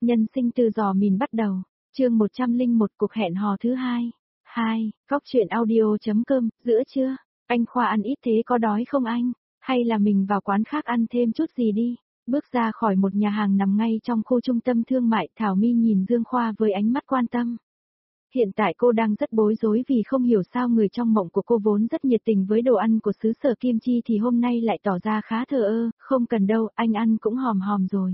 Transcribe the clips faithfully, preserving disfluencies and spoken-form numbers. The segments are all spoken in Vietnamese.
Nhân sinh từ giò mìn bắt đầu, chương một trăm lẻ một cuộc hẹn hò thứ hai. hai, góc chuyện audio.com, giữa trưa, anh Khoa ăn ít thế có đói không anh? Hay là mình vào quán khác ăn thêm chút gì đi? Bước ra khỏi một nhà hàng nằm ngay trong khu trung tâm thương mại, Thảo My nhìn Dương Khoa với ánh mắt quan tâm. Hiện tại cô đang rất bối rối vì không hiểu sao người trong mộng của cô vốn rất nhiệt tình với đồ ăn của xứ sở Kim Chi thì hôm nay lại tỏ ra khá thờ ơ, không cần đâu, anh ăn cũng hòm hòm rồi.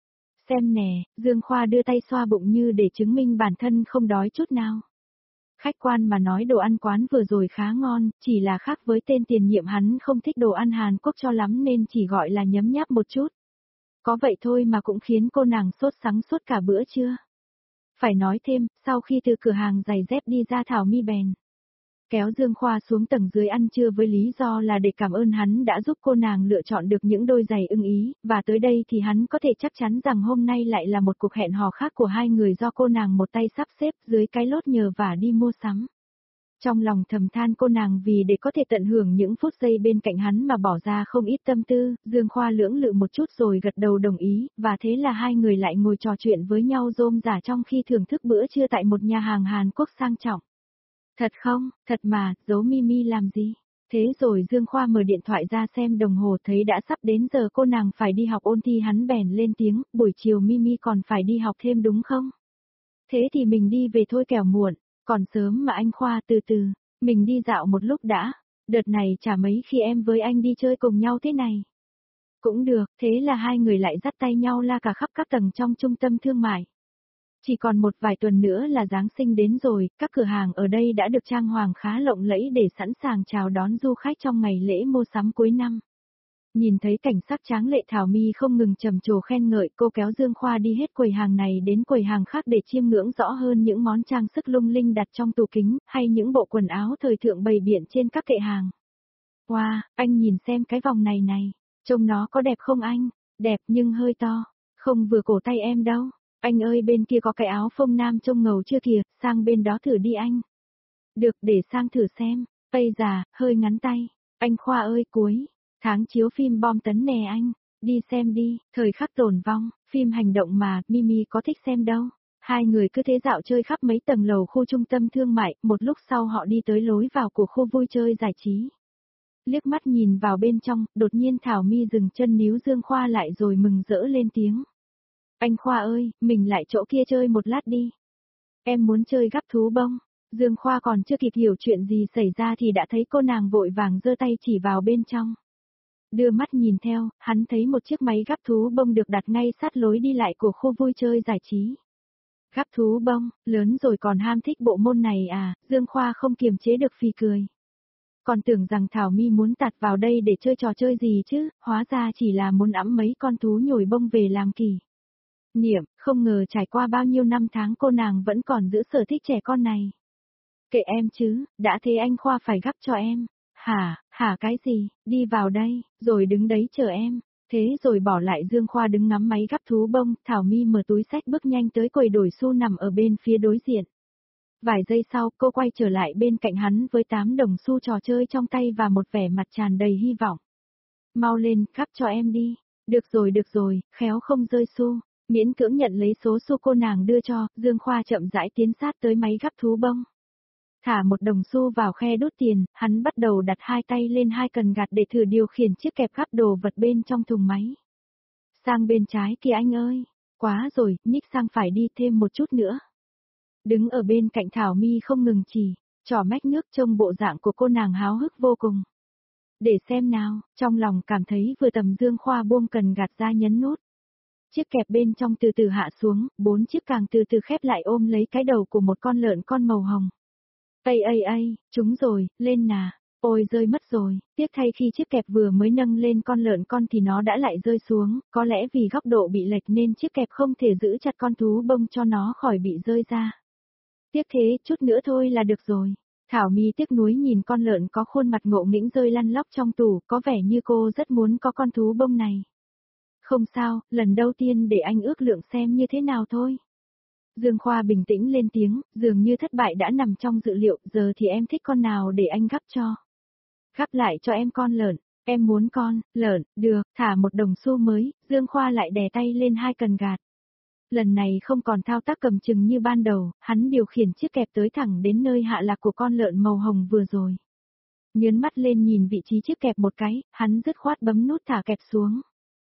Xem nè, Dương Khoa đưa tay xoa bụng như để chứng minh bản thân không đói chút nào. Khách quan mà nói đồ ăn quán vừa rồi khá ngon, chỉ là khác với tên tiền nhiệm hắn không thích đồ ăn Hàn Quốc cho lắm nên chỉ gọi là nhấm nháp một chút. Có vậy thôi mà cũng khiến cô nàng sốt sắng suốt cả bữa trưa. Phải nói thêm, sau khi từ cửa hàng giày dép đi ra Thảo My bèn kéo Dương Khoa xuống tầng dưới ăn trưa với lý do là để cảm ơn hắn đã giúp cô nàng lựa chọn được những đôi giày ưng ý, và tới đây thì hắn có thể chắc chắn rằng hôm nay lại là một cuộc hẹn hò khác của hai người do cô nàng một tay sắp xếp dưới cái lốt nhờ vả đi mua sắm. Trong lòng thầm than cô nàng vì để có thể tận hưởng những phút giây bên cạnh hắn mà bỏ ra không ít tâm tư, Dương Khoa lưỡng lự một chút rồi gật đầu đồng ý, và thế là hai người lại ngồi trò chuyện với nhau rôm rả trong khi thưởng thức bữa trưa tại một nhà hàng Hàn Quốc sang trọng. Thật không, thật mà, giấu Mimi làm gì? Thế rồi Dương Khoa mở điện thoại ra xem đồng hồ thấy đã sắp đến giờ cô nàng phải đi học ôn thi, hắn bèn lên tiếng, buổi chiều Mimi còn phải đi học thêm đúng không? Thế thì mình đi về thôi kẻo muộn, còn sớm mà anh Khoa, từ từ, mình đi dạo một lúc đã, đợt này chả mấy khi em với anh đi chơi cùng nhau thế này. Cũng được, thế là hai người lại dắt tay nhau la cả khắp các tầng trong trung tâm thương mại. Chỉ còn một vài tuần nữa là Giáng sinh đến rồi, các cửa hàng ở đây đã được trang hoàng khá lộng lẫy để sẵn sàng chào đón du khách trong ngày lễ mua sắm cuối năm. Nhìn thấy cảnh sắc tráng lệ, Thảo My không ngừng trầm trồ khen ngợi, cô kéo Dương Khoa đi hết quầy hàng này đến quầy hàng khác để chiêm ngưỡng rõ hơn những món trang sức lung linh đặt trong tủ kính, hay những bộ quần áo thời thượng bày biện trên các kệ hàng. Wow, anh nhìn xem cái vòng này này, trông nó có đẹp không anh? Đẹp nhưng hơi to, không vừa cổ tay em đâu. Anh ơi, bên kia có cái áo phông nam trông ngầu chưa kìa, sang bên đó thử đi anh. Được, để sang thử xem. Ây già, hơi ngắn tay. Anh Khoa ơi, cuối tháng chiếu phim bom tấn nè anh. Đi xem đi, thời khắc tồn vong, phim hành động mà, Mimi có thích xem đâu. Hai người cứ thế dạo chơi khắp mấy tầng lầu khu trung tâm thương mại, một lúc sau họ đi tới lối vào của khu vui chơi giải trí. Liếc mắt nhìn vào bên trong, đột nhiên Thảo My dừng chân níu Dương Khoa lại rồi mừng rỡ lên tiếng. Anh Khoa ơi, mình lại chỗ kia chơi một lát đi. Em muốn chơi gắp thú bông. Dương Khoa còn chưa kịp hiểu chuyện gì xảy ra thì đã thấy cô nàng vội vàng giơ tay chỉ vào bên trong. Đưa mắt nhìn theo, hắn thấy một chiếc máy gắp thú bông được đặt ngay sát lối đi lại của khu vui chơi giải trí. Gắp thú bông, lớn rồi còn ham thích bộ môn này à, Dương Khoa không kiềm chế được phì cười. Còn tưởng rằng Thảo My muốn tạt vào đây để chơi trò chơi gì chứ, hóa ra chỉ là muốn ẵm mấy con thú nhồi bông về làm kỷ niệm, không ngờ trải qua bao nhiêu năm tháng cô nàng vẫn còn giữ sở thích trẻ con này. Kệ em chứ, đã thế anh Khoa phải gắp cho em. Hả, hả cái gì, đi vào đây, rồi đứng đấy chờ em. Thế rồi bỏ lại Dương Khoa đứng ngắm máy gắp thú bông, Thảo My mở túi xách bước nhanh tới quầy đổi xu nằm ở bên phía đối diện. Vài giây sau, cô quay trở lại bên cạnh hắn với tám đồng xu trò chơi trong tay và một vẻ mặt tràn đầy hy vọng. Mau lên, gắp cho em đi. Được rồi được rồi, khéo không rơi xu. Miễn cưỡng nhận lấy số xu cô nàng đưa cho, Dương Khoa chậm rãi tiến sát tới máy gắp thú bông. Thả một đồng xu vào khe đút tiền, hắn bắt đầu đặt hai tay lên hai cần gạt để thử điều khiển chiếc kẹp gắp đồ vật bên trong thùng máy. Sang bên trái kìa anh ơi, quá rồi, nhích sang phải đi thêm một chút nữa. Đứng ở bên cạnh Thảo My không ngừng chỉ, trỏ mách nước trông bộ dạng của cô nàng háo hức vô cùng. Để xem nào, trong lòng cảm thấy vừa tầm Dương Khoa buông cần gạt ra nhấn nút. Chiếc kẹp bên trong từ từ hạ xuống, bốn chiếc càng từ từ khép lại ôm lấy cái đầu của một con lợn con màu hồng. Ây ây ây, chúng rồi, lên nà, ôi rơi mất rồi, tiếc thay khi chiếc kẹp vừa mới nâng lên con lợn con thì nó đã lại rơi xuống, có lẽ vì góc độ bị lệch nên chiếc kẹp không thể giữ chặt con thú bông cho nó khỏi bị rơi ra. Tiếc thế, chút nữa thôi là được rồi. Thảo My tiếc nuối nhìn con lợn có khuôn mặt ngộ nghĩnh rơi lăn lóc trong tủ, có vẻ như cô rất muốn có con thú bông này. Không sao, lần đầu tiên để anh ước lượng xem như thế nào thôi. Dương Khoa bình tĩnh lên tiếng, dường như thất bại đã nằm trong dự liệu, giờ thì em thích con nào để anh gắp cho. Gắp lại cho em con lợn, em muốn con, lợn, được, thả một đồng xu mới, Dương Khoa lại đè tay lên hai cần gạt. Lần này không còn thao tác cầm chừng như ban đầu, hắn điều khiển chiếc kẹp tới thẳng đến nơi hạ lạc của con lợn màu hồng vừa rồi. Nhớn mắt lên nhìn vị trí chiếc kẹp một cái, hắn dứt khoát bấm nút thả kẹp xuống.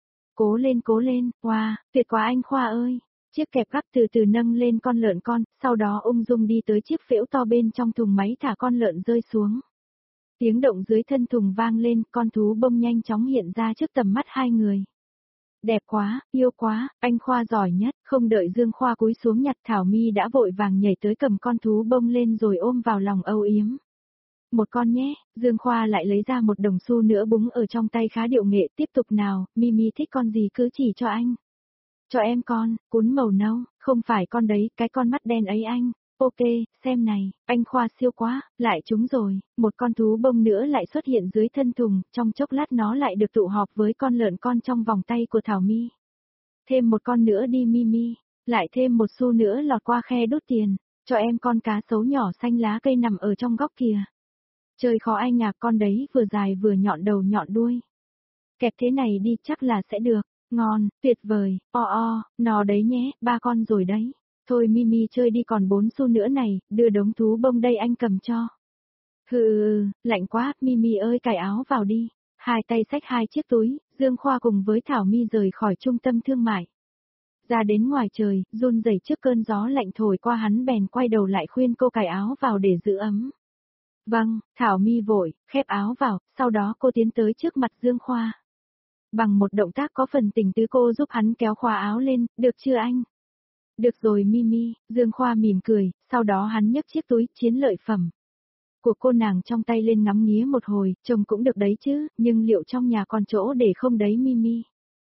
Cố lên cố lên, wow, tuyệt quá anh Khoa ơi. Chiếc kẹp gắp từ từ nâng lên con lợn con, sau đó ung dung đi tới chiếc phễu to bên trong thùng máy thả con lợn rơi xuống. Tiếng động dưới thân thùng vang lên, con thú bông nhanh chóng hiện ra trước tầm mắt hai người. Đẹp quá, yêu quá, anh Khoa giỏi nhất, không đợi Dương Khoa cúi xuống nhặt Thảo My đã vội vàng nhảy tới cầm con thú bông lên rồi ôm vào lòng âu yếm. Một con nhé, Dương Khoa lại lấy ra một đồng xu nữa búng ở trong tay khá điệu nghệ, tiếp tục nào, Mimi thích con gì cứ chỉ cho anh. Cho em con, cún màu nâu, không phải con đấy, cái con mắt đen ấy anh. Ok, xem này, anh Khoa siêu quá, lại trúng rồi, một con thú bông nữa lại xuất hiện dưới thân thùng, trong chốc lát nó lại được tụ họp với con lợn con trong vòng tay của Thảo My. Thêm một con nữa đi Mimi, lại thêm một xu nữa lọt qua khe đút tiền, cho em con cá sấu nhỏ xanh lá cây nằm ở trong góc kìa. Trời khó anh à, con đấy vừa dài vừa nhọn đầu nhọn đuôi. Kẹp thế này đi chắc là sẽ được, ngon, tuyệt vời, o o, nó đấy nhé, ba con rồi đấy. Thôi Mimi chơi đi còn bốn xu nữa này, đưa đống thú bông đây anh cầm cho. Hừ, lạnh quá, Mimi ơi cài áo vào đi. Hai tay xách hai chiếc túi, Dương Khoa cùng với Thảo My rời khỏi trung tâm thương mại. Ra đến ngoài trời, run rẩy trước cơn gió lạnh thổi qua hắn bèn quay đầu lại khuyên cô cài áo vào để giữ ấm. Vâng, Thảo My vội, khép áo vào, sau đó cô tiến tới trước mặt Dương Khoa. Bằng một động tác có phần tình tứ cô giúp hắn kéo khoa áo lên, được chưa anh? Được rồi Mimi, Dương Khoa mỉm cười, sau đó hắn nhấc chiếc túi chiến lợi phẩm của cô nàng trong tay lên ngắm nghía một hồi, trông cũng được đấy chứ, nhưng liệu trong nhà còn chỗ để không đấy Mimi?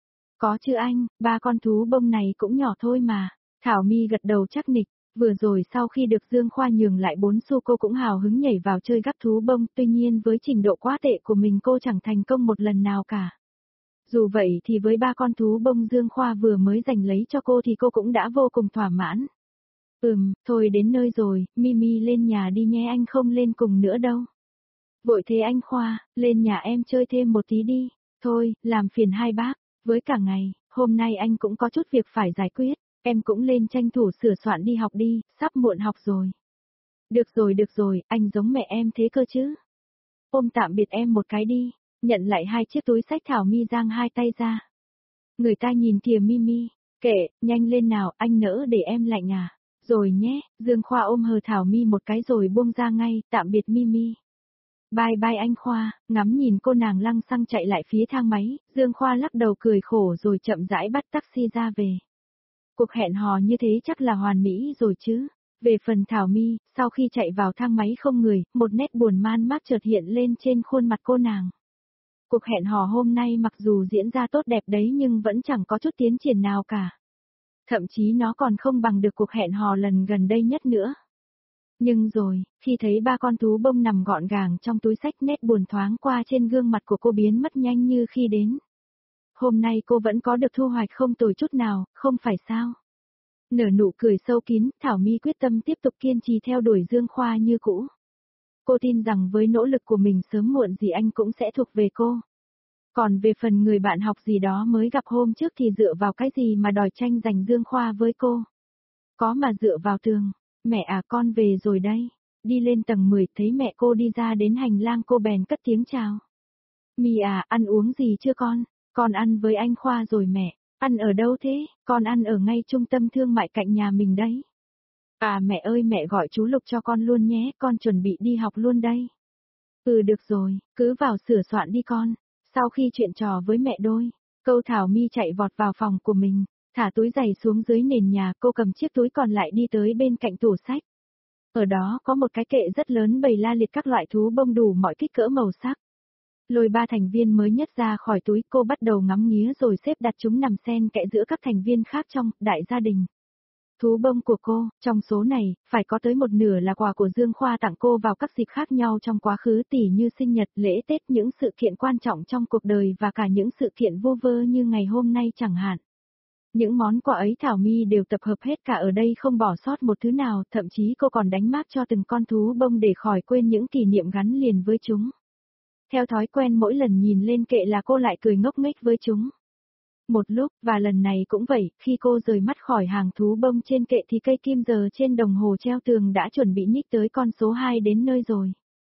Có chứ anh, ba con thú bông này cũng nhỏ thôi mà. Thảo My gật đầu chắc nịch, vừa rồi sau khi được Dương Khoa nhường lại bốn xu cô cũng hào hứng nhảy vào chơi gắp thú bông, tuy nhiên với trình độ quá tệ của mình cô chẳng thành công một lần nào cả. Dù vậy thì với ba con thú bông Dương Khoa vừa mới giành lấy cho cô thì cô cũng đã vô cùng thỏa mãn. Ừm, thôi đến nơi rồi, Mimi lên nhà đi nhé anh không lên cùng nữa đâu. Vội thế anh Khoa, lên nhà em chơi thêm một tí đi. Thôi, làm phiền hai bác, với cả ngày, hôm nay anh cũng có chút việc phải giải quyết, em cũng lên tranh thủ sửa soạn đi học đi, sắp muộn học rồi. Được rồi được rồi, anh giống mẹ em thế cơ chứ. Ôm tạm biệt em một cái đi, nhận lại hai chiếc túi xách Thảo My giang hai tay ra. Người ta nhìn kìa Mimi, kệ, nhanh lên nào, anh nỡ để em lạnh à. Rồi nhé, Dương Khoa ôm hờ Thảo My một cái rồi buông ra ngay, tạm biệt Mimi. Bye bye anh Khoa, ngắm nhìn cô nàng lăng xăng chạy lại phía thang máy, Dương Khoa lắc đầu cười khổ rồi chậm rãi bắt taxi ra về. Cuộc hẹn hò như thế chắc là hoàn mỹ rồi chứ. Về phần Thảo My, sau khi chạy vào thang máy không người, một nét buồn man mác chợt hiện lên trên khuôn mặt cô nàng. Cuộc hẹn hò hôm nay mặc dù diễn ra tốt đẹp đấy nhưng vẫn chẳng có chút tiến triển nào cả. Thậm chí nó còn không bằng được cuộc hẹn hò lần gần đây nhất nữa. Nhưng rồi, khi thấy ba con thú bông nằm gọn gàng trong túi xách nét buồn thoáng qua trên gương mặt của cô biến mất nhanh như khi đến. Hôm nay cô vẫn có được thu hoạch không tồi chút nào, không phải sao? Nở nụ cười sâu kín, Thảo My quyết tâm tiếp tục kiên trì theo đuổi Dương Khoa như cũ. Cô tin rằng với nỗ lực của mình sớm muộn gì anh cũng sẽ thuộc về cô. Còn về phần người bạn học gì đó mới gặp hôm trước thì dựa vào cái gì mà đòi tranh giành Dương Khoa với cô? Có mà dựa vào tường. Mẹ à con về rồi đây. Đi lên tầng mười thấy mẹ cô đi ra đến hành lang cô bèn cất tiếng chào. My à, ăn uống gì chưa con? Con ăn với anh Khoa rồi mẹ. Ăn ở đâu thế? Con ăn ở ngay trung tâm thương mại cạnh nhà mình đấy. À mẹ ơi mẹ gọi chú Lục cho con luôn nhé, con chuẩn bị đi học luôn đây. Ừ được rồi, cứ vào sửa soạn đi con. Sau khi chuyện trò với mẹ đôi, câu Thảo My chạy vọt vào phòng của mình, thả túi giày xuống dưới nền nhà, cô cầm chiếc túi còn lại đi tới bên cạnh tủ sách. Ở đó có một cái kệ rất lớn bày la liệt các loại thú bông đủ mọi kích cỡ màu sắc. Lôi ba thành viên mới nhất ra khỏi túi cô bắt đầu ngắm nghía rồi xếp đặt chúng nằm xen kẽ giữa các thành viên khác trong đại gia đình. Thú bông của cô, trong số này, phải có tới một nửa là quà của Dương Khoa tặng cô vào các dịp khác nhau trong quá khứ tỉ như sinh nhật, lễ Tết, những sự kiện quan trọng trong cuộc đời và cả những sự kiện vô vơ như ngày hôm nay chẳng hạn. Những món quà ấy Thảo My đều tập hợp hết cả ở đây không bỏ sót một thứ nào, thậm chí cô còn đánh mác cho từng con thú bông để khỏi quên những kỷ niệm gắn liền với chúng. Theo thói quen mỗi lần nhìn lên kệ là cô lại cười ngốc nghếch với chúng. Một lúc, và lần này cũng vậy, khi cô rời mắt khỏi hàng thú bông trên kệ thì cây kim giờ trên đồng hồ treo tường đã chuẩn bị nhích tới con số hai đến nơi rồi.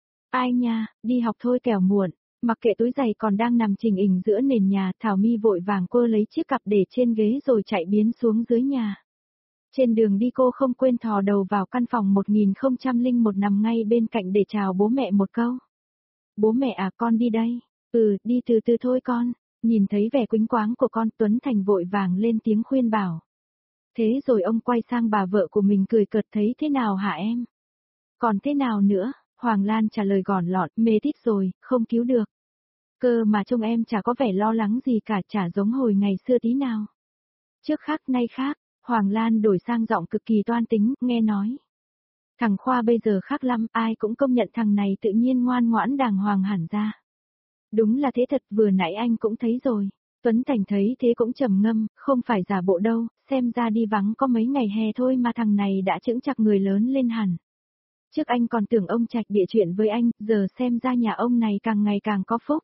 Ai nha, đi học thôi kẻo muộn. Mặc kệ túi giày còn đang nằm chình ình giữa nền nhà, Thảo My vội vàng quơ lấy chiếc cặp để trên ghế rồi chạy biến xuống dưới nhà. Trên đường đi cô không quên thò đầu vào căn phòng một nghìn không trăm lẻ một nằm ngay bên cạnh để chào bố mẹ một câu. Bố mẹ à, con đi đây. Ừ, đi từ từ thôi con. Nhìn thấy vẻ quĩnh quáng của con, Tuấn Thành vội vàng lên tiếng khuyên bảo. Thế rồi ông quay sang bà vợ của mình cười cợt, thấy thế nào hả em? Còn thế nào nữa? Hoàng Lan trả lời gọn lọt, mê tít rồi, không cứu được. Cơ mà trông em chả có vẻ lo lắng gì cả, chả giống hồi ngày xưa tí nào. Trước khác nay khác, Hoàng Lan đổi sang giọng cực kỳ toan tính, nghe nói. Thằng Khoa bây giờ khác lắm, ai cũng công nhận thằng này tự nhiên ngoan ngoãn đàng hoàng hẳn ra. Đúng là thế thật, vừa nãy anh cũng thấy rồi. Tuấn Thành thấy thế cũng trầm ngâm, không phải giả bộ đâu, xem ra đi vắng có mấy ngày hè thôi mà thằng này đã chững chạc người lớn lên hẳn. Trước anh còn tưởng ông Trạch bịa chuyện với anh, giờ xem ra nhà ông này càng ngày càng có phúc.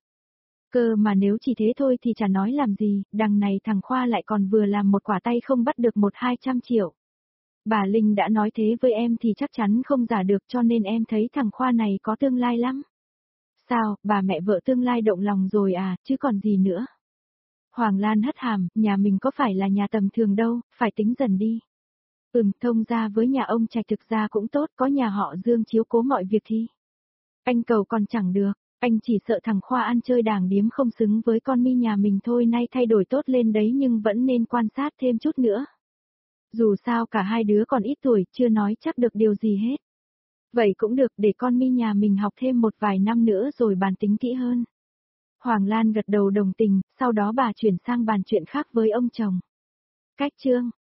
Cơ mà nếu chỉ thế thôi thì chả nói làm gì, đằng này thằng Khoa lại còn vừa làm một quả tay không bắt được một hai trăm triệu. Bà Linh đã nói thế với em thì chắc chắn không giả được, cho nên em thấy thằng Khoa này có tương lai lắm. Sao, bà mẹ vợ tương lai động lòng rồi à, chứ còn gì nữa. Hoàng Lan hất hàm, nhà mình có phải là nhà tầm thường đâu, phải tính dần đi. Ừm, thông ra với nhà ông Trạch thực ra cũng tốt, có nhà họ Dương chiếu cố mọi việc thì. Anh cầu còn chẳng được, anh chỉ sợ thằng Khoa ăn chơi đàng điếm không xứng với con My nhà mình thôi, nay thay đổi tốt lên đấy nhưng vẫn nên quan sát thêm chút nữa. Dù sao cả hai đứa còn ít tuổi, chưa nói chắc được điều gì hết. Vậy cũng được, để con My nhà mình học thêm một vài năm nữa rồi bàn tính kỹ hơn. Hoàng Lan gật đầu đồng tình, sau đó bà chuyển sang bàn chuyện khác với ông chồng. Cách chương